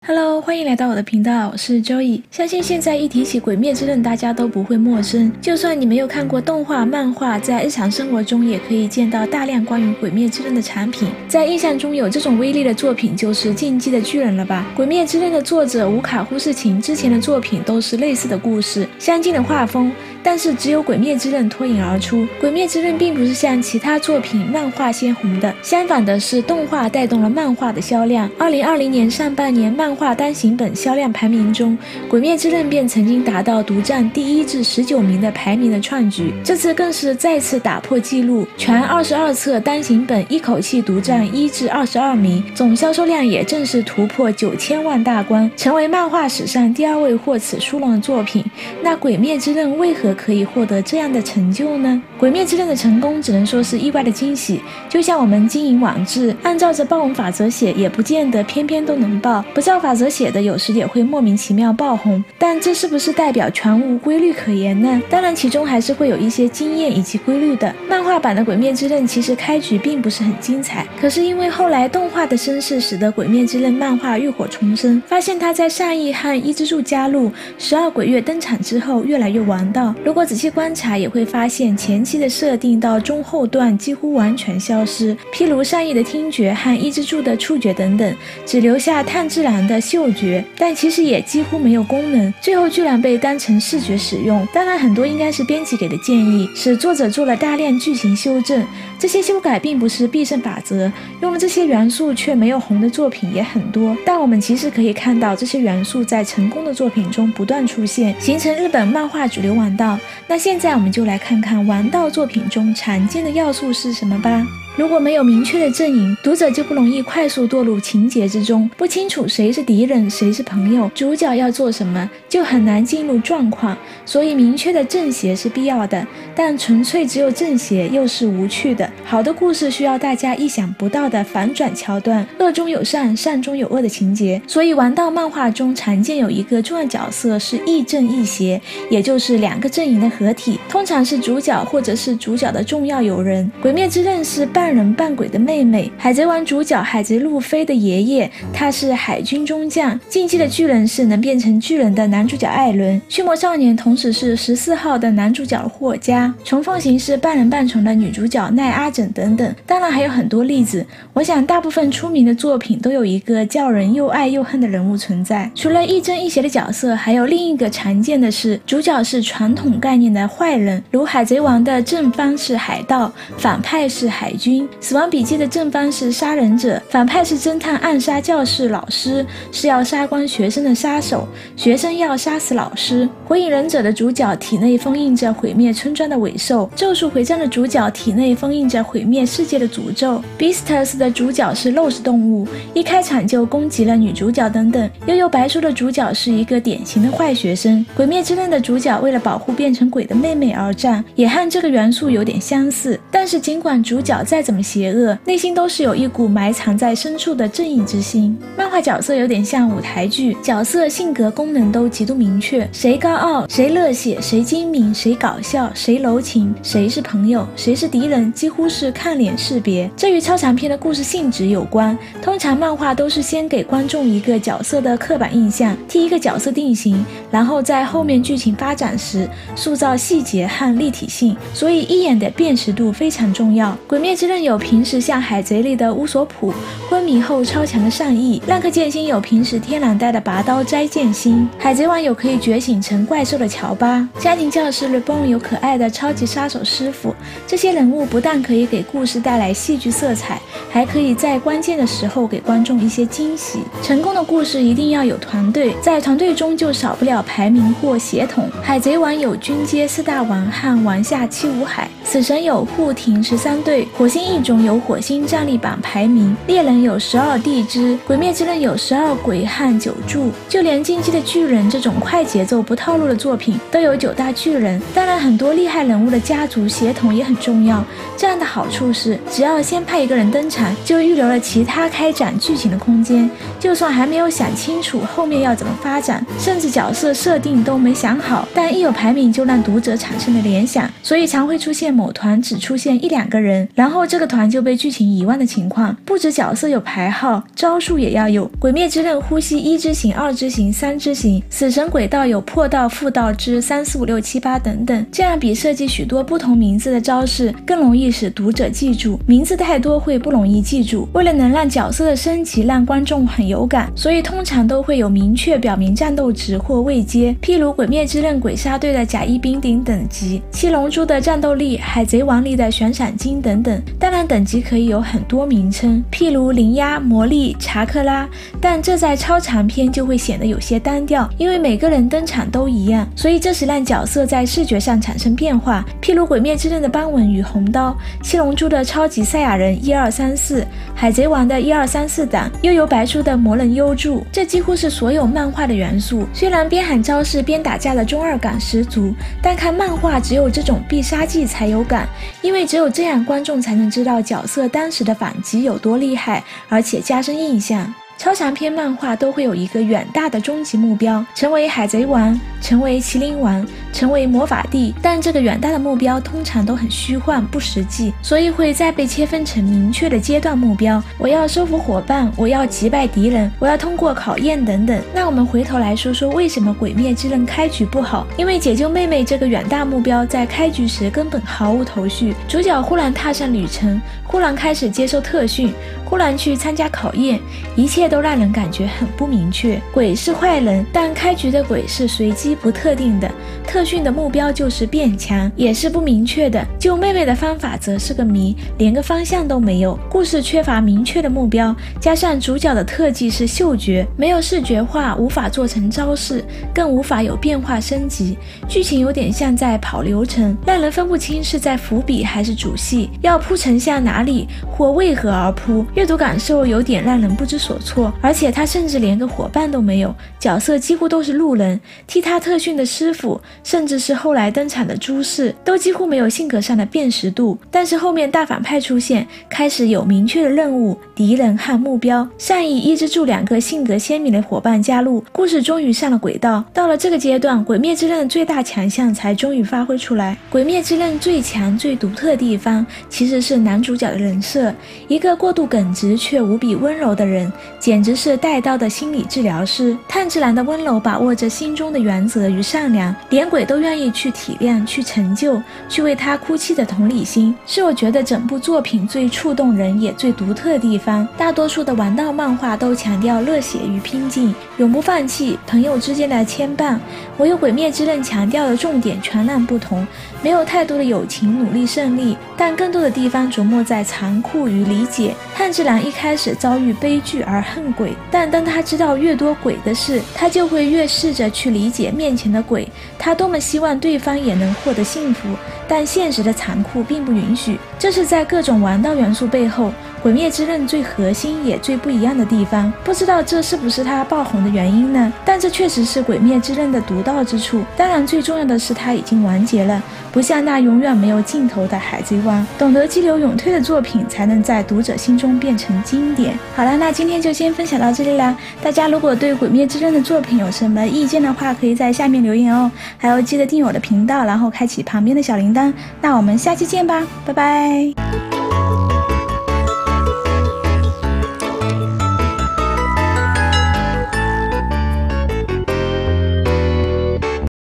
Hello， 欢迎来到我的频道，我是 Joey。相信现在一提起鬼灭之刃，大家都不会陌生。就算你没有看过动画、漫画，在日常生活中也可以见到大量关于鬼灭之刃的产品。在印象中有这种威力的作品就是《进击的巨人》了吧？鬼灭之刃的作者无卡忽视晴之前的作品都是类似的故事，相近的画风。但是只有鬼灭之刃脱颖而出。鬼灭之刃并不是像其他作品漫画先红的，相反的是动画带动了漫画的销量。2020年上半年漫画单行本销量排名中，鬼灭之刃便曾经达到独占第1至19名的排名的创举，这次更是再次打破纪录，全22册单行本一口气独占1至22名，总销售量也正式突破9000万大关，成为漫画史上第2位获此殊荣的作品。那鬼灭之刃为何可以获得这样的成就呢？鬼灭之刃的成功只能说是意外的惊喜，就像我们经营网志，按照着爆红法则写，也不见得偏偏都能爆，不照法则写的有时也会莫名其妙爆红，但这是不是代表全无规律可言呢？当然其中还是会有一些经验以及规律的。漫画版的鬼灭之刃其实开局并不是很精彩，可是因为后来动画的声势使得鬼灭之刃漫画浴火重生，发现他在善逸和伊之助加入12鬼月登场之后越来越王道。如果仔细观察也会发现前期的设定到中后段几乎完全消失，譬如善逸的听觉和伊之助的触觉等等，只留下炭治郎的嗅觉，但其实也几乎没有功能，最后居然被当成视觉使用。当然很多应该是编辑给的建议，使作者做了大量剧情修正，这些修改并不是必胜法则，用了这些元素却没有红的作品也很多，但我们其实可以看到这些元素在成功的作品中不断出现，形成日本漫画主流王道。那现在我们就来看看王道作品中常见的要素是什么吧。如果没有明确的阵营，读者就不容易快速堕入情节之中，不清楚谁是敌人谁是朋友，主角要做什么，就很难进入状况。所以明确的正邪是必要的，但纯粹只有正邪又是无趣的。好的故事需要大家意想不到的反转桥段，恶中有善，善中有恶的情节。所以王道漫画中常见有一个重要角色是亦正亦邪，也就是2个阵营的合体，通常是主角或者是主角的重要友人。鬼灭之刃是半人半鬼的妹妹，海贼王主角海贼路飞的爷爷，他是海军中将。进击的巨人是能变成巨人的男主角艾伦，驱魔少年同时是14号的男主角霍加，虫凤行是半人半虫的女主角奈阿枕等等。当然还有很多例子，我想大部分出名的作品都有一个叫人又爱又恨的人物存在。除了亦正亦邪的角色，还有另一个常见的是主角是传统概念的坏人，如海贼王的正方是海盗，反派是海军。死亡笔记的正方是杀人者，反派是侦探暗杀教室老师，是要杀光学生的杀手，学生要杀死老师。火影忍者的主角体内封印着毁灭村庄的尾兽，咒术回战的主角体内封印着毁灭世界的诅咒。 Beastars 的主角是肉食动物，一开场就攻击了女主角等等。悠悠白书的主角是一个典型的坏学生。鬼灭之刃的主角为了保护变成鬼的妹妹而战，也和这个元素有点相似。但是尽管主角再怎么邪恶，内心都是有一股埋藏在深处的正义之心。漫画角色有点像舞台剧，角色性格功能都极度明确，谁高傲谁热血，谁精明谁搞笑，谁柔情，谁是朋友谁是敌人，几乎是看脸识别。这与超长篇的故事性质有关，通常漫画都是先给观众一个角色的刻板印象，替一个角色定型，然后在后面剧情发展时塑造细节和立体性，所以一眼的辨识度非常重要。鬼灭之刃有平时像海贼里的乌索普，昏迷后超强的善意；浪客剑心有平时天然呆的拔刀斋剑心；海贼王有可以觉醒成怪兽的乔巴；家庭教师 Reborn 有可爱的超级杀手师傅。这些人物不但可以给故事带来戏剧色彩，还可以在关键的时候给观众一些惊喜。成功的故事一定要有团队，在团队中就少不了排名或协同。海贼王有军阶4大王和王下七武海，死神有护庭13队，火星异种有火星战力榜排名，猎人有12地支，鬼灭之刃有12鬼和9柱，就连进击的巨人这种快节奏不套路的作品都有9大巨人。当然很多厉害人物的家族协同也很重要，这样的好处是只要先派一个人登场，就预留了其他开展剧情的空间，就算还没有想清楚后面要怎么发展，甚至角色设定都没想好，但一有排名就让读者产生了联想，所以常会出现某团只出现1-2个人，然后这个团就被剧情遗忘的情况，不止角色有排号，招数也要有。鬼灭之刃呼吸1之型、2之型、3之型，死神轨道有破道、副道之3、4、5、6、7、8等等，这样比设计许多不同名字的招式更容易使读者记住，名字太多会不容易记住。为了能让角色的升级让观众很有感，所以通常都会有明确表明战斗值或位阶，譬如鬼灭之刃鬼杀队的甲一兵顶等级，七龙珠的战斗力，海贼王里的悬闪金等等。当然等级可以有很多名称，譬如灵压、魔力、查克拉，但这在超长篇就会显得有些单调，因为每个人登场都一样，所以这时让角色在视觉上产生变化，譬如鬼灭之刃的斑纹与红刀，七龙珠的超级赛亚人1、2、3、4，海贼王的1、2、3、4档，又有白书的魔人幽助，这几乎是所有漫画的元素。虽然边喊招式边打架的中二感十足，但看漫画只有这种必杀技才有感，因为只有这样观众才能知道角色当时的反击有多厉害，而且加深印象。超长篇漫画都会有一个远大的终极目标，成为海贼王，成为麒麟王，成为魔法帝，但这个远大的目标通常都很虚幻不实际，所以会再被切分成明确的阶段目标，我要收服伙伴，我要击败敌人，我要通过考验等等。那我们回头来说说为什么鬼灭之刃开局不好，因为解救妹妹这个远大目标在开局时根本毫无头绪，主角忽然踏上旅程，忽然开始接受特训，忽然去参加考验，一切都让人感觉很不明确。鬼是坏人，但开局的鬼是随机不特定的，特训的目标就是变强，也是不明确的。救妹妹的方法则是个谜，连个方向都没有。故事缺乏明确的目标，加上主角的特技是嗅觉，没有视觉化，无法做成招式，更无法有变化升级。剧情有点像在跑流程，让人分不清是在伏笔还是主戏，要铺陈向哪里或为何而铺，阅读感受有点让人不知所措。而且他甚至连个伙伴都没有，角色几乎都是路人，替他特训的师傅，甚至是后来登场的诸事，都几乎没有性格上的辨识度。但是后面大反派出现，开始有明确的任务、敌人和目标，善意抑制住两个性格鲜明的伙伴加入，故事终于上了轨道。到了这个阶段，鬼灭之刃的最大强项才终于发挥出来。鬼灭之刃最强最独特的地方其实是男主角的人设，一个过度耿直却无比温柔的人，简直是带刀的心理治疗师。炭治郎的温柔把握着心中的原则与善良，连鬼都愿意去体谅、去成就、去为他哭泣的同理心，是我觉得整部作品最触动人也最独特的地方。大多数的王道漫画都强调热血与拼劲，永不放弃，朋友之间的牵绊，唯有鬼灭之刃强调的重点全然不同，没有太多的友情、努力、胜利，但更多的地方琢磨在残酷与理解。炭治郎一开始遭遇悲剧而恨鬼，但当他知道越多鬼的事，他就会越试着去理解面前的鬼。他多么希望对方也能获得幸福，但现实的残酷并不允许。这是在各种王道元素背后，鬼灭之刃最核心也最不一样的地方。不知道这是不是他爆红的原因呢？但这确实是鬼灭之刃的独到之处。当然最重要的是他已经完结了，不像那永远没有尽头的海贼王。懂得激流勇退的作品才能在读者心中变成经典。好了，那今天就先分享到这里了。大家如果对鬼灭之刃的作品有什么意见的话，可以在下面留言哦。还要记得订阅我的频道，然后开启旁边的小铃铛。那我们下期见吧，拜拜。